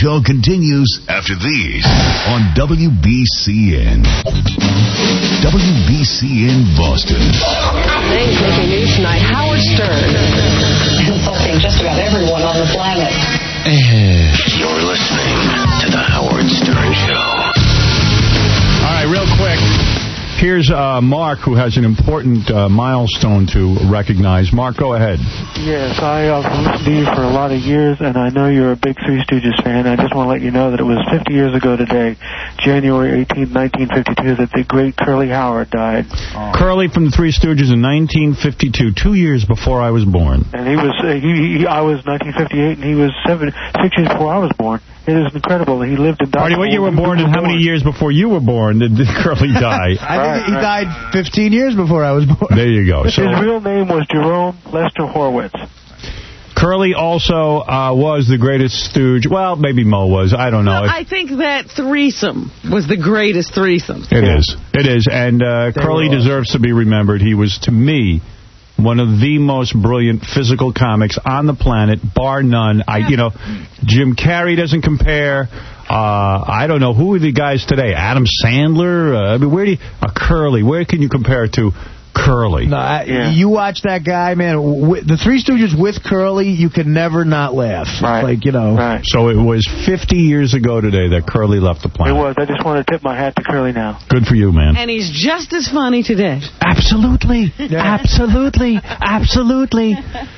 show continues after these on WBCN. WBCN Boston. Thanks, making news tonight. Howard Stern. Insulting just about everyone on the planet. You're listening to The Howard Stern Show. All right, real quick. Here's Mark, who has an important milestone to recognize. Mark, go ahead. Yes, I've listened to you for a lot of years, and I know you're a big Three Stooges fan. I just want to let you know that it was 50 years ago today, January 18, 1952, that the great Curly Howard died. Curly from the Three Stooges in 1952, 2 years before I was born. And he was, I was 1958, and he was 6 years before I was born. It is incredible. He lived and died. Marty, what year were born, and how many years before you were born did Curly die? I think he died 15 years before I was born. There you go. His real name was Jerome Lester Horwitz. Curly also was the greatest stooge. Well, maybe Mo was. I don't know. No, I think that threesome was the greatest threesome. It is. It is. And Curly deserves to be remembered. He was, to me, one of the most brilliant physical comics on the planet, bar none. Jim Carrey doesn't compare. I don't know. Who are the guys today? Adam Sandler? Curly. Where can you compare it to Curly? No, you watch that guy, man. The Three Stooges with Curly, you can never not laugh. Right. Right. So it was 50 years ago today that Curly left the planet. It was. I just want to tip my hat to Curly now. Good for you, man. And he's just as funny today. Absolutely. Yeah. Absolutely. Absolutely.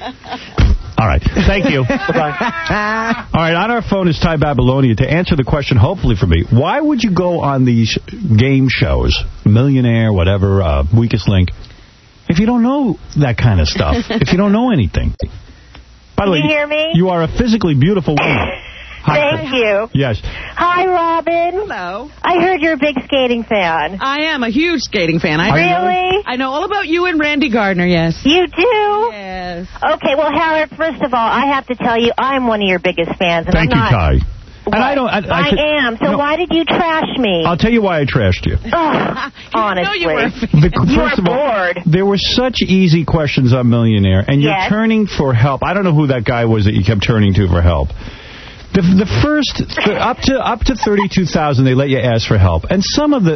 All right. Thank you. Bye-bye. All right. On our phone is Ty Babylonia to answer the question, hopefully for me. Why would you go on these game shows, Millionaire, whatever, Weakest Link, if you don't know that kind of stuff, if you don't know anything? By the way, you hear me? You are a physically beautiful woman. Thank you. Yes. Hi, Robin. Hello. I heard you're a big skating fan. I am a huge skating fan. Really? I know all about you and Randy Gardner, yes. You do? Yes. Okay, well, Howard, first of all, I have to tell you, I'm one of your biggest fans. And Thank you, Ty. What? And I am. So why did you trash me? I'll tell you why I trashed you. Honestly. You were First of all, bored. there were such easy questions on Millionaire, and you're turning for help. I don't know who that guy was that you kept turning to for help. The first up to 32,000, they let you ask for help, and some of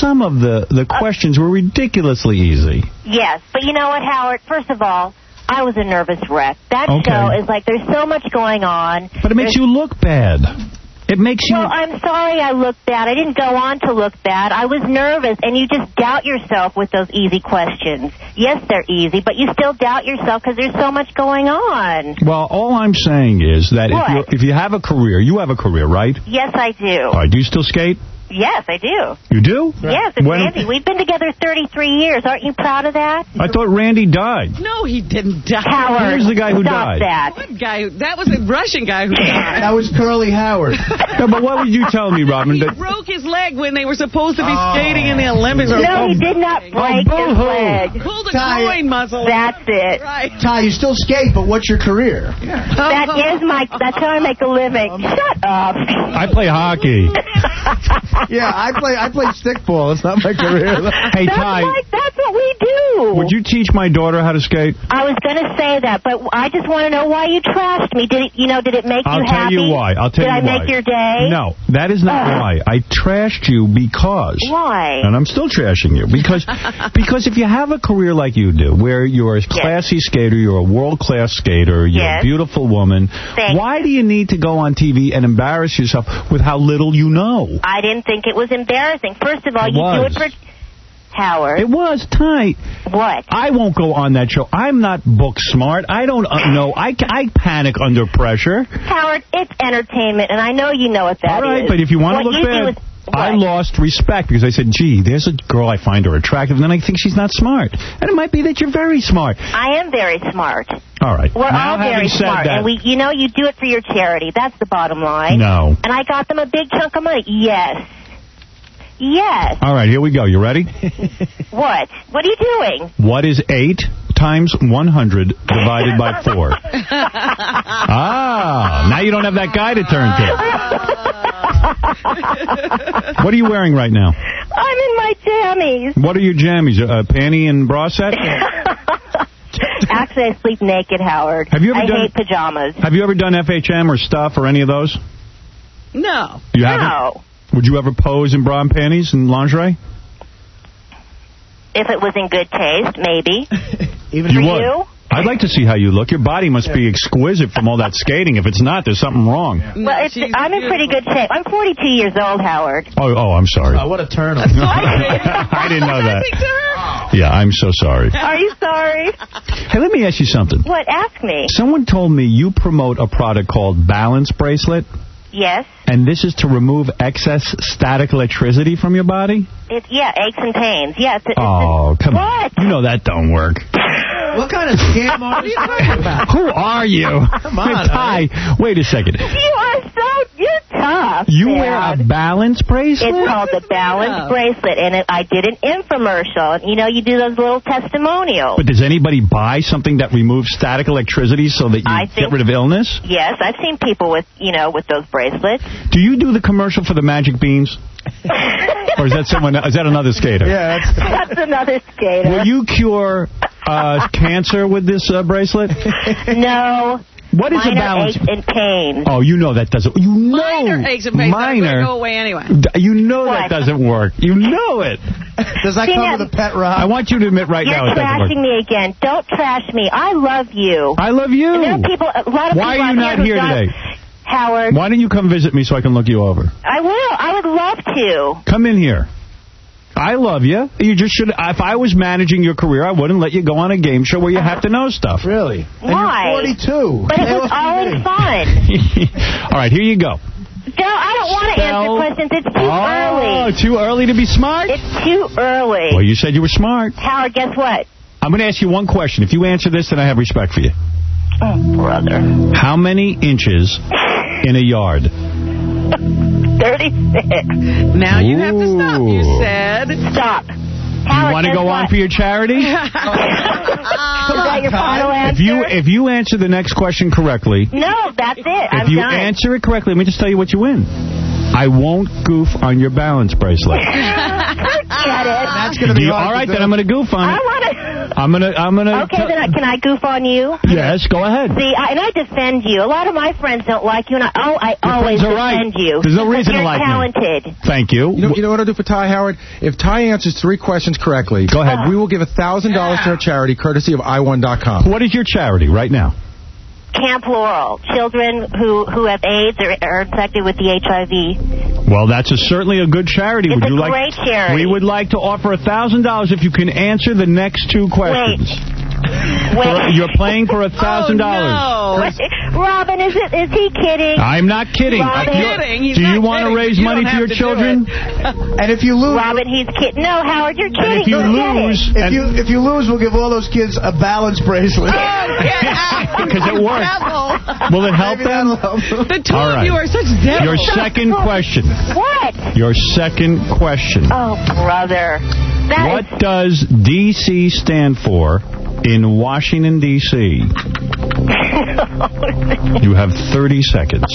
the questions were ridiculously easy. Yes, but you know what, Howard? First of all, I was a nervous wreck. That show is like there's so much going on. But it makes you look bad. It makes you... Well, I'm sorry I looked bad. I didn't go on to look bad. I was nervous, and you just doubt yourself with those easy questions. Yes, they're easy, but you still doubt yourself because there's so much going on. Well, all I'm saying is that if you have a career, you have a career, right? Yes, I do. All right, do you still skate? Yes, I do. You do? Yes, it's Randy. We've been together 33 years. Aren't you proud of that? I thought Randy died. No, he didn't die. Howard, Where's the guy who died? That. What guy? That was a Russian guy who died. That was Curly Howard. No, but what would you tell me, Robin? He broke his leg when they were supposed to be skating in the Olympics. No, he did not break his leg. Pulled a groin muscle. That's it. Right. Ty, you still skate, but what's your career? That's how I make a living. Shut up. I play hockey. Yeah, I play stickball. It's not my career. Hey, Ty. That's what we do. Would you teach my daughter how to skate? I was going to say that, but I just want to know why you trashed me. Did it make you happy? I'll tell you why. Did I make your day? No, that is not why. I trashed you because... Why? And I'm still trashing you. Because if you have a career like you do, where you're a classy skater, you're a world-class skater, you're a beautiful woman, why do you need to go on TV and embarrass yourself with how little you know? I didn't think it was embarrassing. First of all, you do it for... Howard. It was tight. What? I won't go on that show. I'm not book smart. I don't know. I panic under pressure. Howard, it's entertainment, and I know you know what that is. All right, but if you want to look bad... I lost respect because I said, gee, there's a girl I find her attractive, and then I think she's not smart. And it might be that you're very smart. I am very smart. All right. We're all very smart. And you do it for your charity. That's the bottom line. No. And I got them a big chunk of money. Yes. Yes. All right, here we go. You ready? What? What are you doing? What is 8 times 100 divided by 4? Now you don't have that guy to turn to. What are you wearing right now? I'm in my jammies. What are your jammies? A panty and bra set? Actually, I sleep naked, Howard. I hate pajamas. Have you ever done FHM or Stuff or any of those? No. You haven't? Would you ever pose in bra and panties and lingerie? If it was in good taste, maybe. Even for would. you? I'd like to see how you look. Your body must be exquisite from all that skating. If it's not, there's something wrong. Well, I'm in pretty good shape. I'm 42 years old, Howard. Oh, I'm sorry. Oh, what a turn. I didn't know that. Yeah, I'm so sorry. Are you sorry? Hey, let me ask you something. What? Ask me. Someone told me you promote a product called Balance Bracelet. Yes. And this is to remove excess static electricity from your body? Aches and pains. Yes. Oh, come on. You know that don't work. What kind of scam are you talking about? Who are you? Come on, Ty, wait a second. You're tough. You wear a balance bracelet? It's called the Balance Bracelet, and I did an infomercial. You know, you do those little testimonials. But does anybody buy something that removes static electricity so that you get rid of illness? Yes, I've seen people with those bracelets. Do you do the commercial for the Magic Beans? Or is that someone? Is that another skater? Yeah, that's another skater. Will you cure cancer with this bracelet? No. What is a balance? Aches and pains. Oh, you know that doesn't. You know. Minor aches and pains. Minor. Go away anyway. You know that doesn't work. You know it. Does that come with a pet rock? I want you to admit right now it doesn't work. You're trashing me again. Don't trash me. I love you. I love you. And there are people. A lot of Why people are you not here today? Howard. Why don't you come visit me so I can look you over? I will. I would love to. Come in here. I love you. You just should. If I was managing your career, I wouldn't let you go on a game show where you have to know stuff. Really? Why? And you're 42. But it was all in fun. All right, here you go. No, I don't want to answer questions. It's too early. Oh, too early to be smart? It's too early. Well, you said you were smart. Howard, guess what? I'm going to ask you one question. If you answer this, then I have respect for you. Oh, brother. How many inches in a yard? 36. Now you have to stop, you said. Stop. You want to go on for your charity? Is that your final answer? If you answer the next question correctly... No, that's it. I'm If you done. answer it correctly, let me just tell you what you win. I won't goof on your balance bracelet. Forget it. That's going to be all right, then I'm going to goof on it. I'm gonna. Okay, then can I goof on you? Yes, go ahead. See, and I defend you. A lot of my friends don't like you, and I always defend you. There's no reason to like me. You're talented. Thank you. You know what I'll do for Ty, Howard? If Ty answers 3 questions correctly, go ahead. We will give $1,000 to our charity, courtesy of i1.com. What is your charity right now? Camp Laurel. Children who have AIDS or are infected with the HIV. Well, that's certainly a good charity. It's a great charity. We would like to offer $1,000 if you can answer the next 2 questions. Wait. You're playing for $1,000. Oh, no. Robin, is he kidding? I'm not kidding. Robin, do you want to raise money for your children? And if you lose... Robin, he's kidding. No, Howard, you're kidding. If you lose... If you lose, we'll give all those kids a balance bracelet. Because it works. Will it help them? The two of you are such devils. Your second question. What? Your second question. Oh, brother. What does D.C. stand for in Washington, D.C.? You have 30 seconds.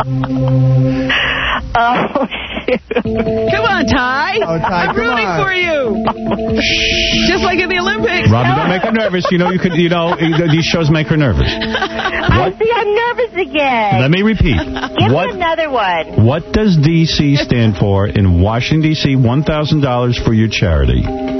Oh, shoot. Come on, Ty. Oh, Ty, I'm rooting for you. Just like in the Olympics. Robin, don't make her nervous. You know, these shows make her nervous. I see, I'm nervous again. Let me repeat. Give me another one. What does D.C. stand for in Washington, D.C.? $1,000 for your charity.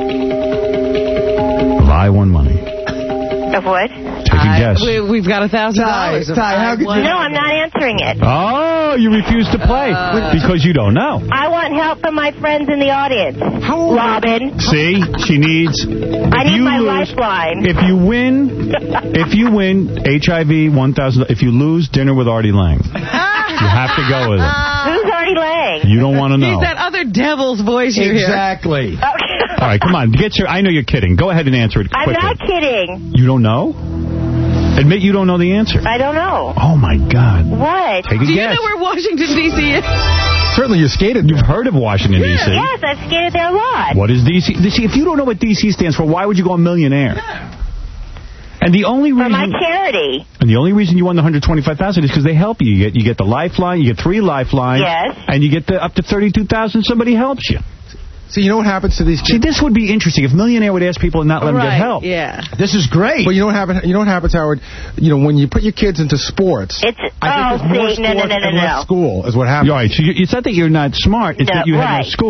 Of I-1 money. Of what? Take a guess. We've got $1,000. Ty, how could you... No, I'm not answering it. Oh, you refuse to play because you don't know. I want help from my friends in the audience. Robin. See, she needs... I need my lifeline. If you win, HIV, $1,000. If you lose, dinner with Artie Lang. You have to go with it. Who's Artie Lang? You don't want to know. He's that other devil's voice you hear. Exactly. Okay. All right, come on. I know you're kidding. Go ahead and answer it quickly. I'm not kidding. You don't know? Admit you don't know the answer. I don't know. Oh, my God. What? Take a guess. Do you know where Washington, D.C. is? Certainly you skated. You've heard of Washington, D.C. Yes, I've skated there a lot. What is D.C.? See, if you don't know what D.C. stands for, why would you go a millionaire? And the only reason... For my charity. And the only reason you won the $125,000 is because they help you. You get the lifeline, you get 3 lifelines. Yes. And you get up to $32,000, somebody helps you. See, you know what happens to these kids? See, this would be interesting if Millionaire would ask people and not let them get help. Yeah. This is great. But you know what happens, Howard? You know, when you put your kids into sports, I think there's more sports and less school is what happens. Right. So it's not that you're not smart, it's that you have no school.